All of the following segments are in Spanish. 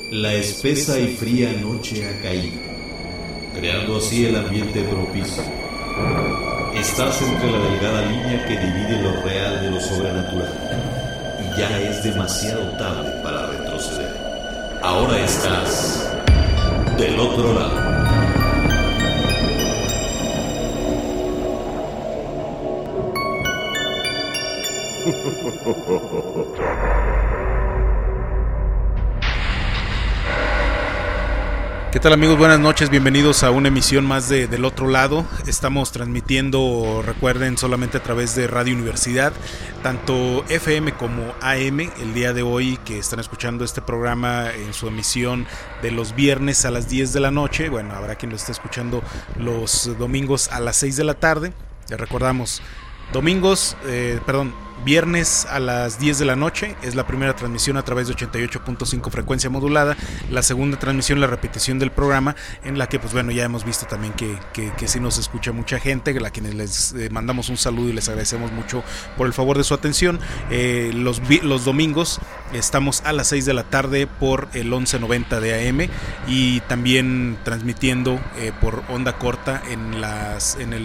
La espesa y fría noche ha caído, creando así el ambiente propicio. Estás entre la delgada línea que divide lo real de lo sobrenatural, y ya es demasiado tarde para retroceder. Ahora estás del otro lado. ¿Qué tal, amigos? Buenas noches, bienvenidos a una emisión más de Del Otro Lado. Estamos transmitiendo, recuerden, solamente a través de Radio Universidad, tanto FM como AM. El día de hoy que están escuchando este programa en su emisión de los viernes a las 10 de la noche, bueno, habrá quien lo esté escuchando los domingos a las 6 de la tarde. Les recordamos, viernes a las 10 de la noche es la primera transmisión a través de 88.5 frecuencia modulada, la segunda transmisión, la repetición del programa, en la que pues bueno, ya hemos visto también que sí nos escucha mucha gente, a quienes les mandamos un saludo y les agradecemos mucho por el favor de su atención. Los domingos estamos a las 6 de la tarde por el 1190 de AM y también transmitiendo por onda corta en el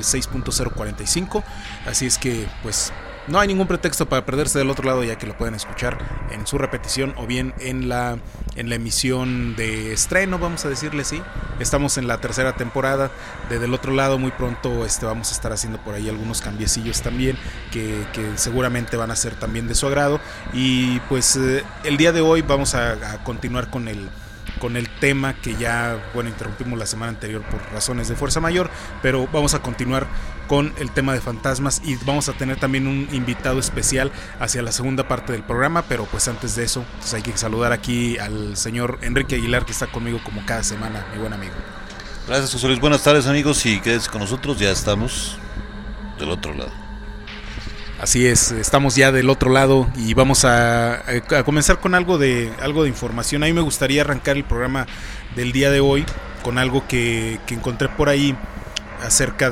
6.045, así es que pues no hay ningún pretexto para perderse del otro lado, ya que lo pueden escuchar en su repetición o bien en la emisión de estreno, vamos a decirle así. Estamos en la tercera temporada de Del Otro Lado. Muy pronto vamos a estar haciendo por ahí algunos cambiecillos también que seguramente van a ser también de su agrado. Y pues el día de hoy vamos a continuar con el tema que ya, bueno, interrumpimos la semana anterior por razones de fuerza mayor, pero vamos a continuar con el tema de fantasmas y vamos a tener también un invitado especial hacia la segunda parte del programa, pero pues antes de eso, pues hay que saludar aquí al señor Enrique Aguilar, que está conmigo como cada semana, mi buen amigo. Gracias, José Luis. Buenas tardes, amigos, y quédense con nosotros, ya estamos del otro lado. Así es, estamos ya del otro lado y vamos a comenzar con algo de información. A mí me gustaría arrancar el programa del día de hoy con algo que encontré por ahí acerca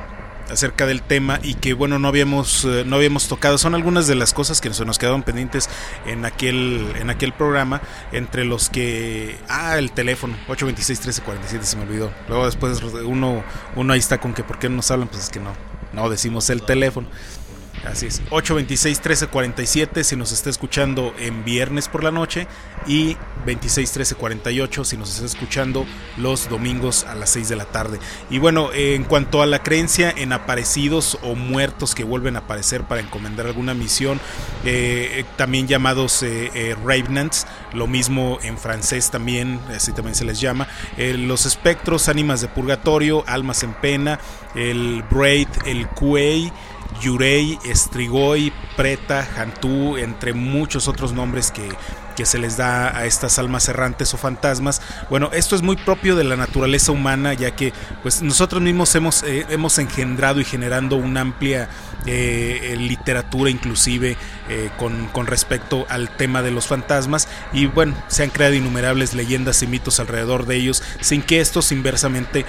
del tema y que bueno no habíamos tocado. Son algunas de las cosas que se nos quedaron pendientes en aquel programa, entre los que el teléfono 826-1347 se me olvidó. Luego después uno ahí está con que por qué no nos hablan, pues es que no decimos el teléfono. Así es, 826-1347 si nos está escuchando en viernes por la noche y 26-1348 si nos está escuchando los domingos a las 6 de la tarde. Y bueno, en cuanto a la creencia en aparecidos o muertos que vuelven a aparecer para encomendar alguna misión, también llamados revenants, lo mismo en francés también, así también se les llama, los espectros, ánimas de purgatorio, almas en pena, el braid, el cuey, Yurei, Strigoi, Preta, Jantú, entre muchos otros nombres que se les da a estas almas errantes o fantasmas. Bueno, esto es muy propio de la naturaleza humana, ya que pues nosotros mismos hemos engendrado y generando una amplia literatura inclusive con respecto al tema de los fantasmas, y bueno, se han creado innumerables leyendas y mitos alrededor de ellos sin que estos inversamente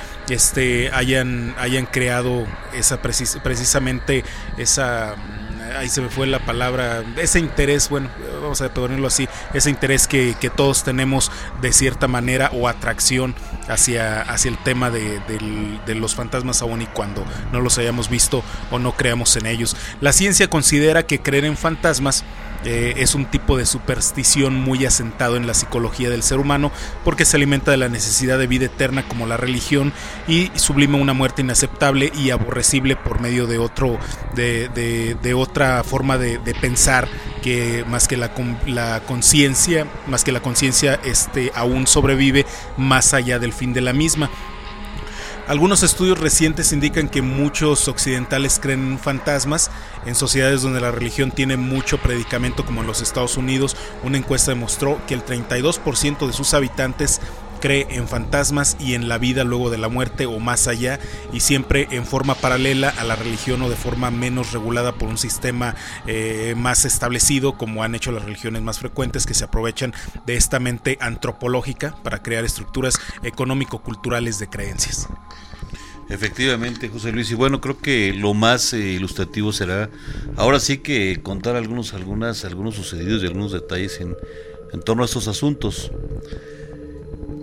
hayan creado precisamente esa, ahí se me fue la palabra, ese interés, bueno, vamos a ponerlo así, ese interés que todos tenemos de cierta manera o atracción hacia el tema de los fantasmas, aún y cuando no los hayamos visto o no creamos en ellos. La ciencia considera que creer en fantasmas es un tipo de superstición muy asentado en la psicología del ser humano, porque se alimenta de la necesidad de vida eterna como la religión y sublima una muerte inaceptable y aborrecible por medio de otra forma de pensar, que más que la conciencia aún sobrevive más allá del fin de la misma. Algunos estudios recientes indican que muchos occidentales creen en fantasmas. En sociedades donde la religión tiene mucho predicamento, como en los Estados Unidos, una encuesta demostró que el 32% de sus habitantes cree en fantasmas y en la vida luego de la muerte o más allá, y siempre en forma paralela a la religión o de forma menos regulada por un sistema más establecido, como han hecho las religiones más frecuentes, que se aprovechan de esta mente antropológica para crear estructuras económico-culturales de creencias. Efectivamente, José Luis, y bueno, creo que lo más ilustrativo será ahora sí que contar algunos sucedidos y algunos detalles en torno a estos asuntos.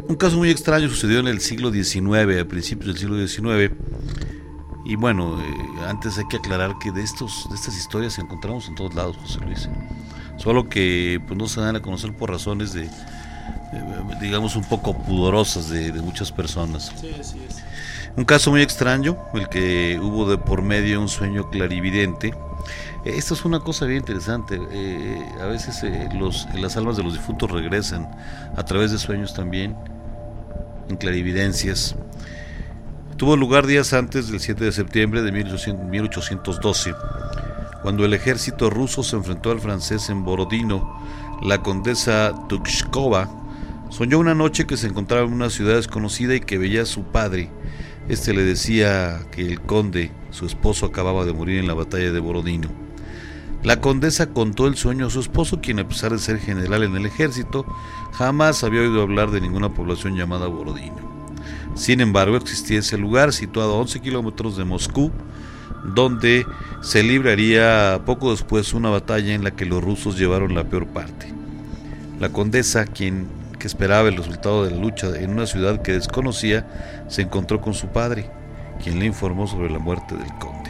Un caso muy extraño sucedió en el siglo XIX, a principios del siglo XIX. Y bueno, antes hay que aclarar que de estas historias encontramos en todos lados, José Luis. Solo que pues no se dan a conocer por razones digamos, un poco pudorosas de muchas personas. Sí, así es. Un caso muy extraño, el que hubo de por medio un sueño clarividente. Esto es una cosa bien interesante. A veces las almas de los difuntos regresan a través de sueños también, en clarividencias. Tuvo lugar días antes del 7 de septiembre de 1812, cuando el ejército ruso se enfrentó al francés en Borodino. La condesa Tukshkova soñó una noche que se encontraba en una ciudad desconocida y que veía a su padre. Este le decía que el conde, su esposo, acababa de morir en la batalla de Borodino. La condesa contó el sueño a su esposo, quien, a pesar de ser general en el ejército, jamás había oído hablar de ninguna población llamada Borodino. Sin embargo, existía ese lugar, situado a 11 kilómetros de Moscú, donde se libraría poco después una batalla en la que los rusos llevaron la peor parte. La condesa, que esperaba el resultado de la lucha en una ciudad que desconocía, se encontró con su padre, quien le informó sobre la muerte del conde.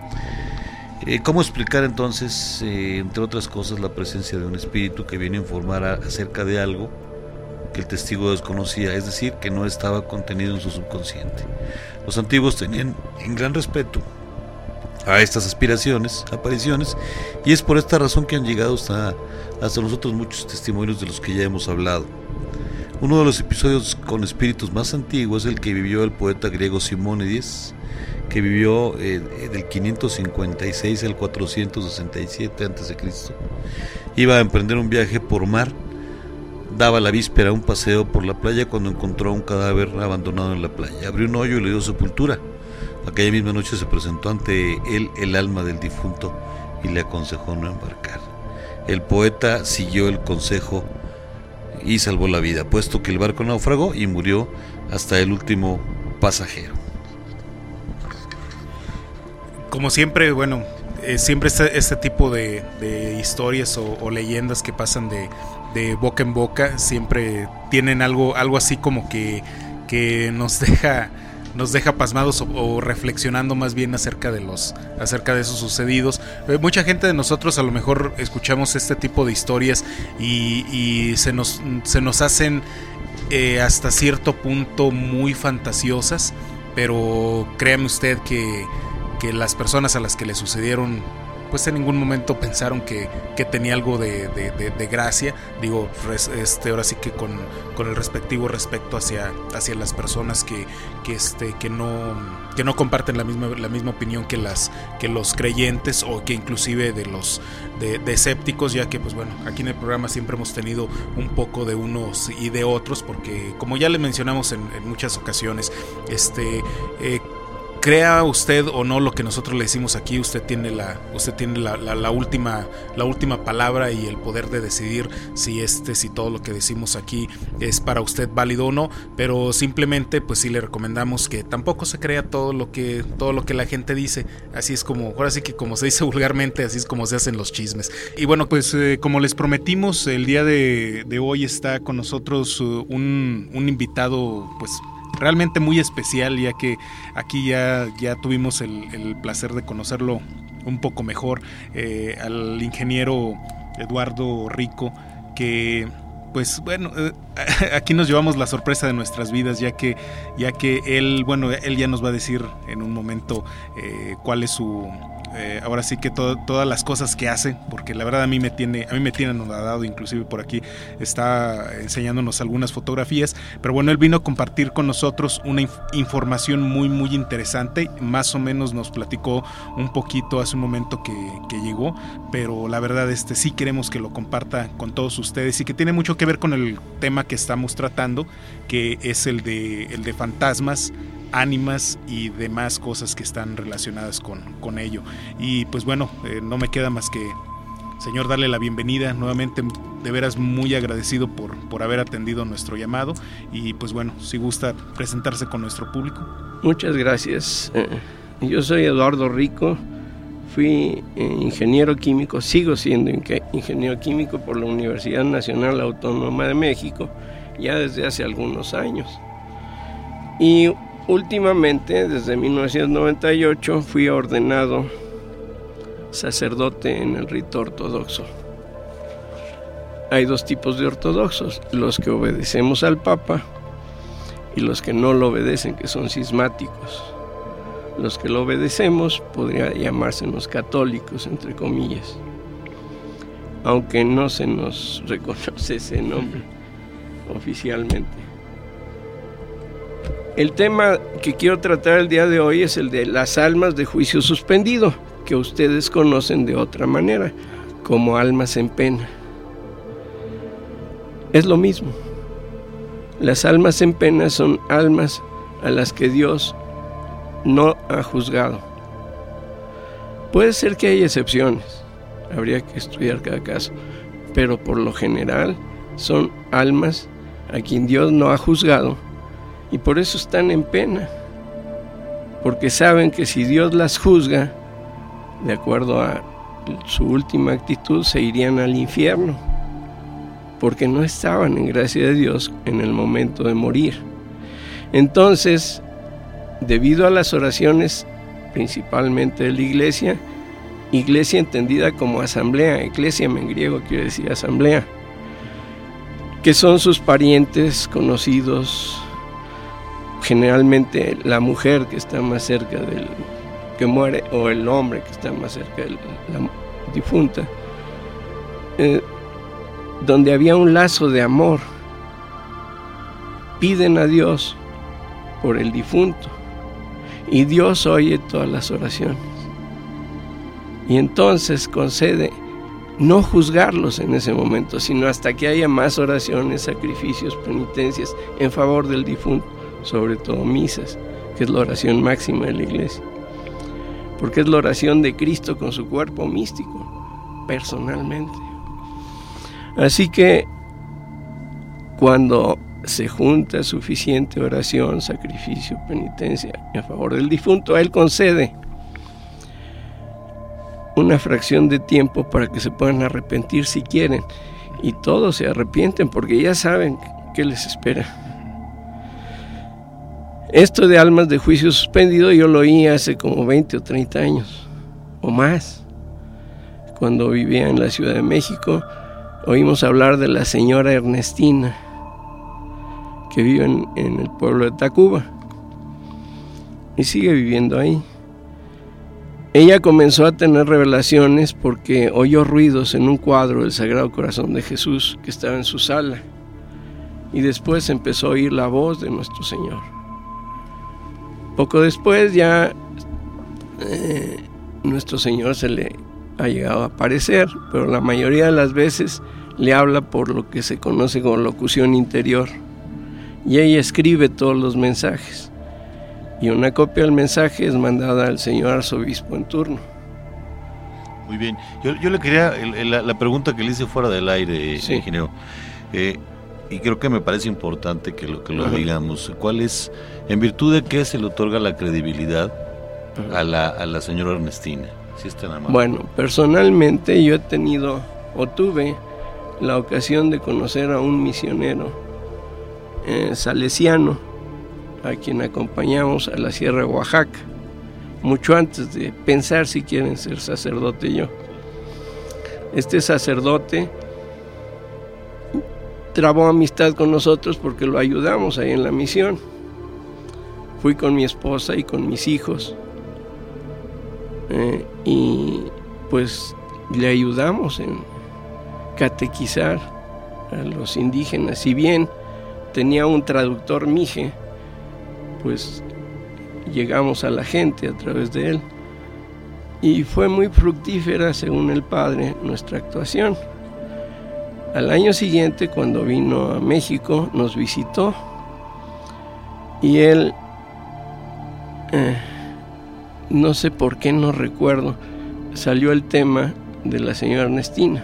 ¿Cómo explicar entonces, entre otras cosas, la presencia de un espíritu que viene a informar acerca de algo que el testigo desconocía, es decir, que no estaba contenido en su subconsciente? Los antiguos tenían en gran respeto a estas apariciones, y es por esta razón que han llegado hasta nosotros muchos testimonios de los que ya hemos hablado. Uno de los episodios con espíritus más antiguos es el que vivió el poeta griego Simónides, que vivió del 556 al 467 a.C. Iba a emprender un viaje por mar. Daba la víspera un paseo por la playa cuando encontró un cadáver abandonado en la playa. Abrió un hoyo y le dio sepultura. Aquella misma noche se presentó ante él el alma del difunto y le aconsejó no embarcar. El poeta siguió el consejo y salvó la vida, puesto que el barco naufragó y murió hasta el último pasajero. Como siempre, bueno, siempre este tipo de historias o leyendas que pasan de boca en boca siempre tienen algo así como que nos deja pasmados o reflexionando más bien acerca de esos sucedidos. Mucha gente de nosotros a lo mejor escuchamos este tipo de historias y se nos hacen hasta cierto punto muy fantasiosas, pero créame usted que las personas a las que le sucedieron pues en ningún momento pensaron que tenía algo de gracia. Digo, ahora sí que con el respectivo respeto hacia las personas que no comparten la misma opinión que los creyentes, o que inclusive de los de escépticos, ya que pues bueno, aquí en el programa siempre hemos tenido un poco de unos y de otros, porque como ya le mencionamos en muchas ocasiones, crea usted o no lo que nosotros le decimos aquí, usted tiene la última palabra y el poder de decidir si todo lo que decimos aquí es para usted válido o no. Pero simplemente pues sí le recomendamos que tampoco se crea todo lo que la gente dice. Así es como, ahora sí que como se dice vulgarmente, así es como se hacen los chismes. Y bueno, pues como les prometimos, el día de hoy está con nosotros un invitado pues realmente muy especial, ya que aquí ya tuvimos el placer de conocerlo un poco mejor, al ingeniero Eduardo Rico, que pues bueno, aquí nos llevamos la sorpresa de nuestras vidas, ya que él ya nos va a decir en un momento cuál es su ahora sí que todas las cosas que hace, porque la verdad a mí me tiene anonadado. Inclusive por aquí está enseñándonos algunas fotografías, pero bueno, él vino a compartir con nosotros una información muy muy interesante. Más o menos nos platicó un poquito hace un momento que llegó, pero la verdad sí queremos que lo comparta con todos ustedes, y que tiene mucho que ver con el tema que estamos tratando, que es el de fantasmas, ánimas y demás cosas que están relacionadas con ello. Y pues bueno, no me queda más que, señor, darle la bienvenida nuevamente. De veras muy agradecido por haber atendido nuestro llamado, y pues bueno, si gusta presentarse con nuestro público. Muchas gracias. Yo soy Eduardo Rico, fui ingeniero químico, sigo siendo ingeniero químico por la Universidad Nacional Autónoma de México, ya desde hace algunos años. Y últimamente, desde 1998, fui ordenado sacerdote en el rito ortodoxo. Hay dos tipos de ortodoxos: los que obedecemos al Papa y los que no lo obedecen, que son cismáticos. Los que lo obedecemos podría llamársenos católicos, entre comillas, aunque no se nos reconoce ese nombre oficialmente. El tema que quiero tratar el día de hoy es el de las almas de juicio suspendido, que ustedes conocen de otra manera, como almas en pena. Es lo mismo. Las almas en pena son almas a las que Dios no ha juzgado. Puede ser que haya excepciones, habría que estudiar cada caso, pero por lo general son almas a quien Dios no ha juzgado, y por eso están en pena, porque saben que si Dios las juzga, de acuerdo a su última actitud, se irían al infierno, porque no estaban en gracia de Dios en el momento de morir. Entonces, debido a las oraciones, principalmente de la iglesia entendida como asamblea, eclesia en griego quiere decir asamblea, que son sus parientes, conocidos, generalmente la mujer que está más cerca del que muere o el hombre que está más cerca de la difunta, donde había un lazo de amor, piden a Dios por el difunto y Dios oye todas las oraciones y entonces concede no juzgarlos en ese momento, sino hasta que haya más oraciones, sacrificios, penitencias en favor del difunto, sobre todo misas, que es la oración máxima de la iglesia, porque es la oración de Cristo con su cuerpo místico, personalmente. Así que cuando se junta suficiente oración, sacrificio, penitencia en favor del difunto, Él concede una fracción de tiempo para que se puedan arrepentir si quieren, y todos se arrepienten porque ya saben qué les espera. Esto de almas de juicio suspendido yo lo oí hace como 20 o 30 años o más. Cuando vivía en la Ciudad de México, oímos hablar de la señora Ernestina, que vive en el pueblo de Tacuba y sigue viviendo ahí. Ella comenzó a tener revelaciones porque oyó ruidos en un cuadro del Sagrado Corazón de Jesús que estaba en su sala, y después empezó a oír la voz de nuestro Señor. Poco después ya nuestro Señor se le ha llegado a aparecer, pero la mayoría de las veces le habla por lo que se conoce como locución interior, y ella escribe todos los mensajes, y una copia del mensaje es mandada al señor arzobispo en turno. Muy bien, yo le quería, la pregunta que le hice fuera del aire, sí, ingeniero, y creo que me parece importante que lo digamos. ¿Cuál es, en virtud de qué se le otorga la credibilidad a la señora Ernestina? Si es tan amable. Bueno, personalmente yo he tenido o tuve la ocasión de conocer a un misionero salesiano, a quien acompañamos a la Sierra de Oaxaca, mucho antes de pensar si quieren ser sacerdote yo. Este sacerdote trabó amistad con nosotros porque lo ayudamos ahí en la misión. Fui con mi esposa y con mis hijos, y pues le ayudamos en catequizar a los indígenas. Si bien tenía un traductor mije, pues llegamos a la gente a través de él, y fue muy fructífera, según el padre, nuestra actuación. Al año siguiente, cuando vino a México, nos visitó, y él, no sé por qué, no recuerdo, salió el tema de la señora Ernestina,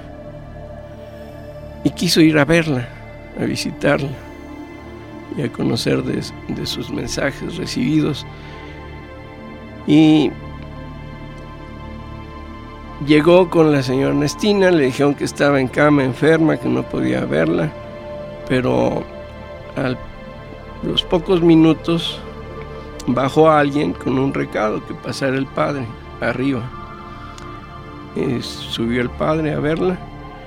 y quiso ir a verla, a visitarla, y a conocer de sus mensajes recibidos. Y llegó con la señora Ernestina, le dijeron que estaba en cama, enferma, que no podía verla, pero a los pocos minutos bajó a alguien con un recado, que pasara el padre arriba. Subió el padre a verla.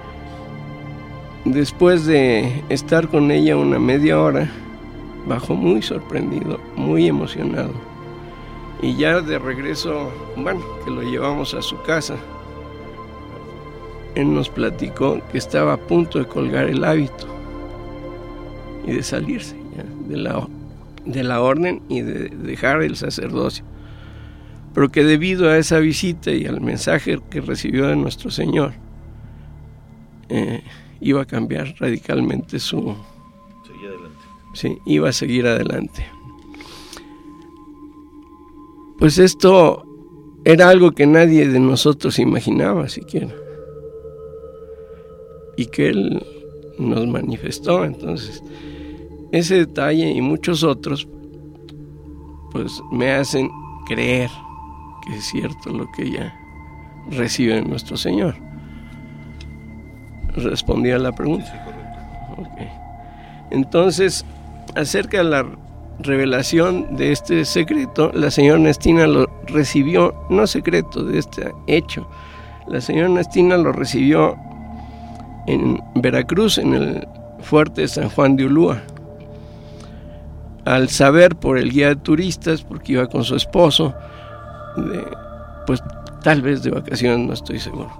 Después de estar con ella una media hora, bajó muy sorprendido, muy emocionado. Y ya de regreso, bueno, que lo llevamos a su casa, él nos platicó que estaba a punto de colgar el hábito y de salirse ya de la orden y de dejar el sacerdocio, pero que debido a esa visita y al mensaje que recibió de nuestro Señor, iba a cambiar radicalmente su... Seguir adelante. Sí, iba a seguir adelante. Pues esto era algo que nadie de nosotros imaginaba siquiera, y que Él nos manifestó. Entonces, ese detalle y muchos otros, pues me hacen creer que es cierto lo que ella recibe de nuestro Señor. ¿Respondí a la pregunta? Sí, correcto. Okay. Entonces, acerca de la revelación de este secreto, la señora Ernestina lo recibió, no secreto de este hecho, la señora Ernestina lo recibió en Veracruz, en el fuerte de San Juan de Ulúa, al saber por el guía de turistas, porque iba con su esposo, pues tal vez de vacaciones, no estoy seguro,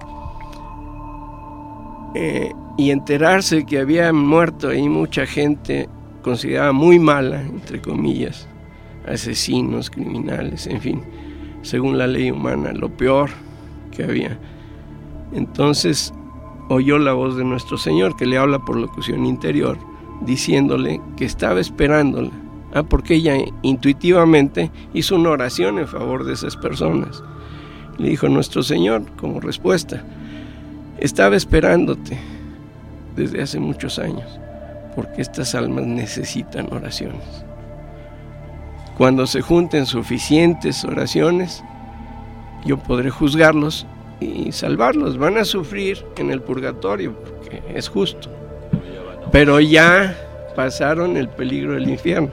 y enterarse que había muerto ahí mucha gente considerada muy mala, entre comillas, asesinos, criminales, en fin, según la ley humana, lo peor que había. Entonces oyó la voz de nuestro Señor, que le habla por locución interior, diciéndole que estaba esperándola, porque ella intuitivamente hizo una oración en favor de esas personas. Le dijo nuestro Señor como respuesta: estaba esperándote desde hace muchos años, porque estas almas necesitan oraciones. Cuando se junten suficientes oraciones, yo podré juzgarlos y salvarlos. Van a sufrir en el purgatorio, porque es justo, pero ya pasaron el peligro del infierno.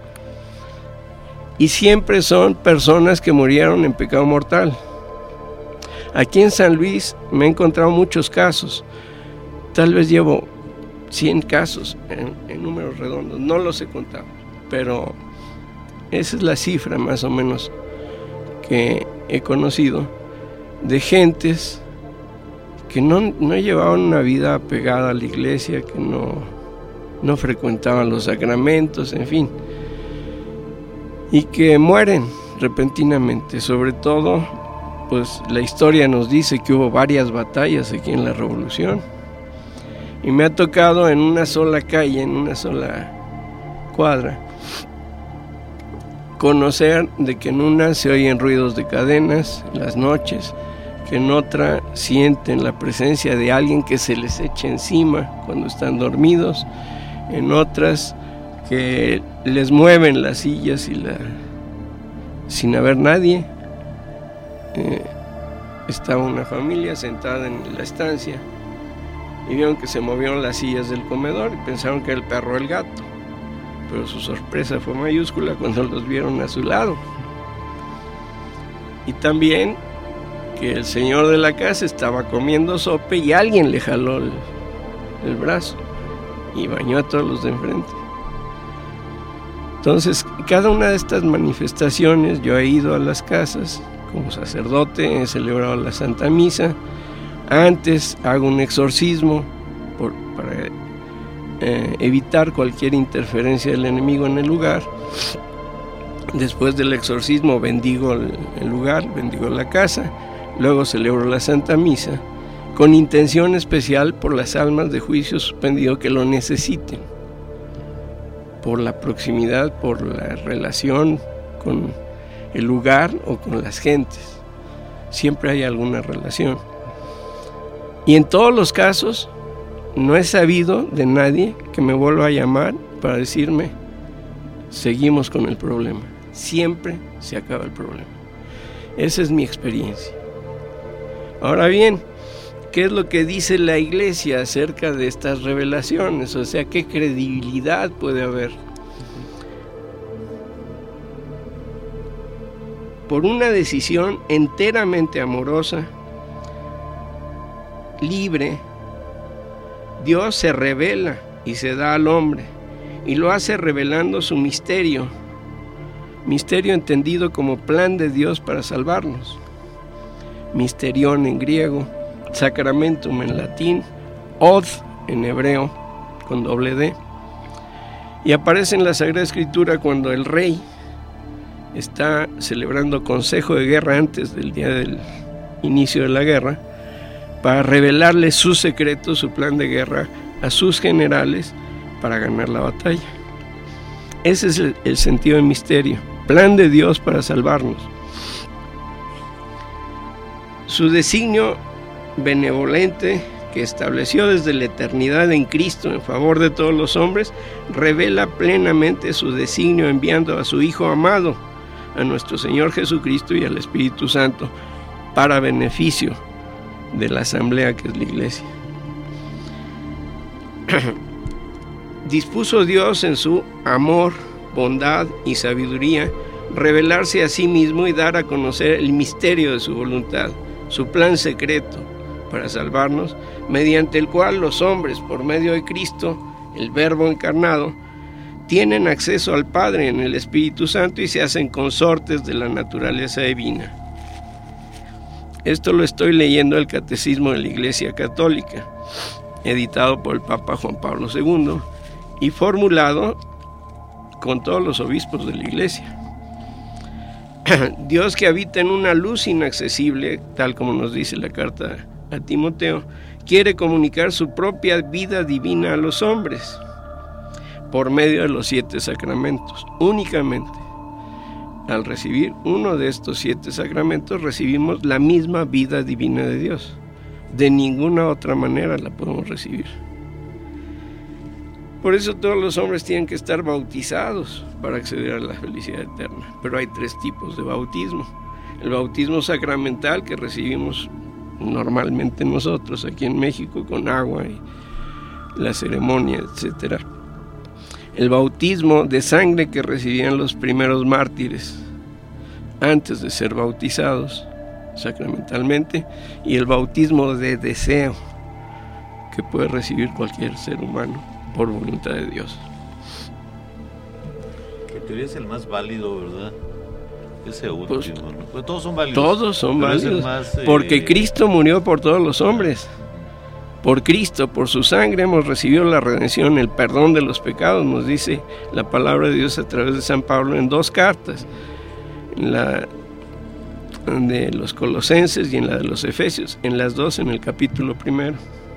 Y siempre son personas que murieron en pecado mortal. Aquí en San Luis me he encontrado muchos casos. Tal vez llevo 100 casos en números redondos, no los he contado, pero esa es la cifra más o menos que he conocido de gentes que no llevaban una vida apegada a la iglesia, que no frecuentaban los sacramentos, en fin, y que mueren repentinamente. Sobre todo, pues la historia nos dice que hubo varias batallas aquí en la Revolución, y me ha tocado en una sola calle, en una sola cuadra, conocer de que en una se oyen ruidos de cadenas en las noches, que en otra sienten la presencia de alguien que se les echa encima cuando están dormidos, en otras que les mueven las sillas sin haber nadie. Estaba una familia sentada en la estancia y vieron que se movieron las sillas del comedor y pensaron que era el perro o el gato, pero su sorpresa fue mayúscula cuando los vieron a su lado. Y también que el señor de la casa estaba comiendo sopa y alguien le jaló el brazo y bañó a todos los de enfrente. Entonces, cada una de estas manifestaciones, yo he ido a las casas como sacerdote, he celebrado la Santa Misa, antes hago un exorcismo para evitar cualquier interferencia del enemigo en el lugar. Después del exorcismo bendigo el lugar, bendigo la casa, luego celebro la Santa Misa con intención especial por las almas de juicio suspendido que lo necesiten, por la proximidad, por la relación con el lugar o con las gentes. Siempre hay alguna relación. Y en todos los casos no he sabido de nadie que me vuelva a llamar para decirme: seguimos con el problema. Siempre se acaba el problema. Esa es mi experiencia. Ahora bien, ¿qué es lo que dice la Iglesia acerca de estas revelaciones? O sea, ¿qué credibilidad puede haber? Por una decisión enteramente amorosa, libre, Dios se revela y se da al hombre, y lo hace revelando su misterio entendido como plan de Dios para salvarnos. Misterión en griego, sacramentum en latín, od en hebreo, con doble D. Y aparece en la Sagrada Escritura cuando el rey está celebrando consejo de guerra antes del día del inicio de la guerra, para revelarle su secreto, su plan de guerra a sus generales para ganar la batalla. Ese es el sentido del misterio, plan de Dios para salvarnos. Su designio benevolente que estableció desde la eternidad en Cristo en favor de todos los hombres, revela plenamente su designio enviando a su Hijo amado, a nuestro Señor Jesucristo y al Espíritu Santo, para beneficio de la asamblea que es la Iglesia. Dispuso Dios en su amor, bondad y sabiduría revelarse a sí mismo y dar a conocer el misterio de su voluntad, su plan secreto para salvarnos, mediante el cual los hombres, por medio de Cristo, el Verbo encarnado, tienen acceso al Padre en el Espíritu Santo y se hacen consortes de la naturaleza divina. Esto lo estoy leyendo del Catecismo de la Iglesia Católica, editado por el Papa Juan Pablo II y formulado con todos los obispos de la Iglesia. Dios, que habita en una luz inaccesible, tal como nos dice la carta a Timoteo, quiere comunicar su propia vida divina a los hombres por medio de los 7 sacramentos. Únicamente al recibir uno de estos 7 sacramentos recibimos la misma vida divina de Dios. De ninguna otra manera la podemos recibir. Por eso todos los hombres tienen que estar bautizados para acceder a la felicidad eterna. Pero hay 3 tipos de bautismo. El bautismo sacramental, que recibimos normalmente nosotros aquí en México con agua y la ceremonia, etc. El bautismo de sangre que recibían los primeros mártires antes de ser bautizados sacramentalmente, y el bautismo de deseo que puede recibir cualquier ser humano por voluntad de Dios. Que en teoría es el más válido, ¿verdad? Ese último, pues, ¿no? Pues todos son válidos. Todos son válidos, más, porque Cristo murió por todos los hombres. Por Cristo, por su sangre hemos recibido la redención, el perdón de los pecados, nos dice la palabra de Dios a través de San Pablo en 2 cartas, en la de los Colosenses y en la de los Efesios, en las 2 en el capítulo 1.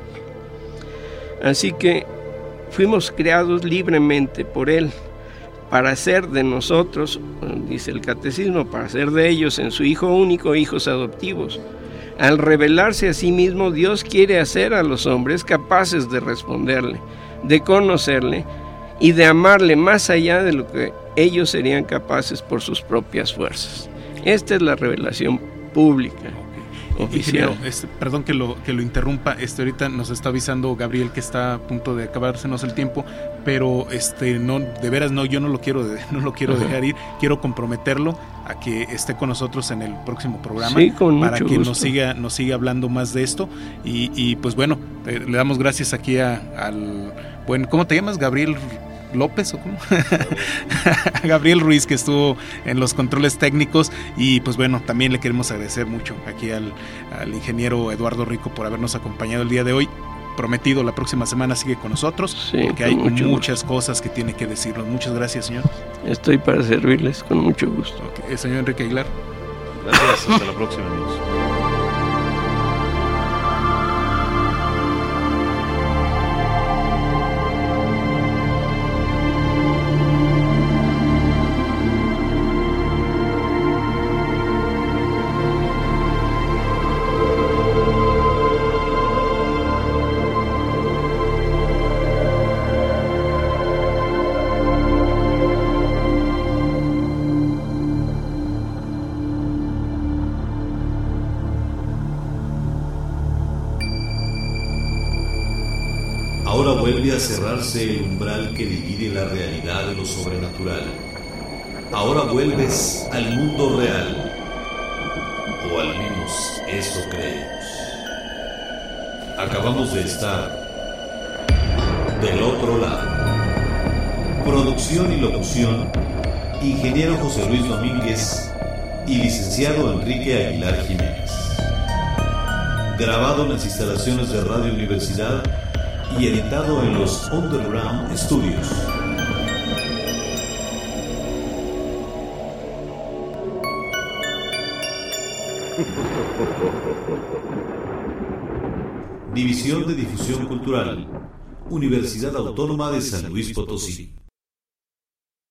Así que fuimos creados libremente por Él, para hacer de nosotros, dice el Catecismo, para hacer de ellos en su Hijo único hijos adoptivos. Al revelarse a sí mismo, Dios quiere hacer a los hombres capaces de responderle, de conocerle y de amarle más allá de lo que ellos serían capaces por sus propias fuerzas. Esta es la revelación pública, oficial. Ingeniero, perdón que lo interrumpa, ahorita nos está avisando Gabriel que está a punto de acabársenos el tiempo, pero no, de veras no, yo no lo quiero dejar ir, quiero comprometerlo a que esté con nosotros en el próximo programa, sí, con para mucho que gusto. nos siga hablando más de esto y pues bueno, le damos gracias aquí al bueno, ¿cómo te llamas? Gabriel López o cómo? Gabriel Ruiz, que estuvo en los controles técnicos, y pues bueno, también le queremos agradecer mucho aquí al ingeniero Eduardo Rico por habernos acompañado el día de hoy. Prometido, la próxima semana sigue con nosotros, sí, porque hay muchas cosas que tiene que decirnos. Muchas gracias, señor. Estoy para servirles con mucho gusto. Okay. Señor Enrique Aguilar. Gracias, hasta la próxima, amigos. a cerrarse el umbral que divide la realidad de lo sobrenatural. Ahora vuelves al mundo real. O al menos eso creemos. Acabamos de estar del otro lado. Producción y locución, ingeniero José Luis Domínguez y licenciado Enrique Aguilar Jiménez. Grabado en las instalaciones de Radio Universidad y editado en los Underground Studios. División de Difusión Cultural, Universidad Autónoma de San Luis Potosí.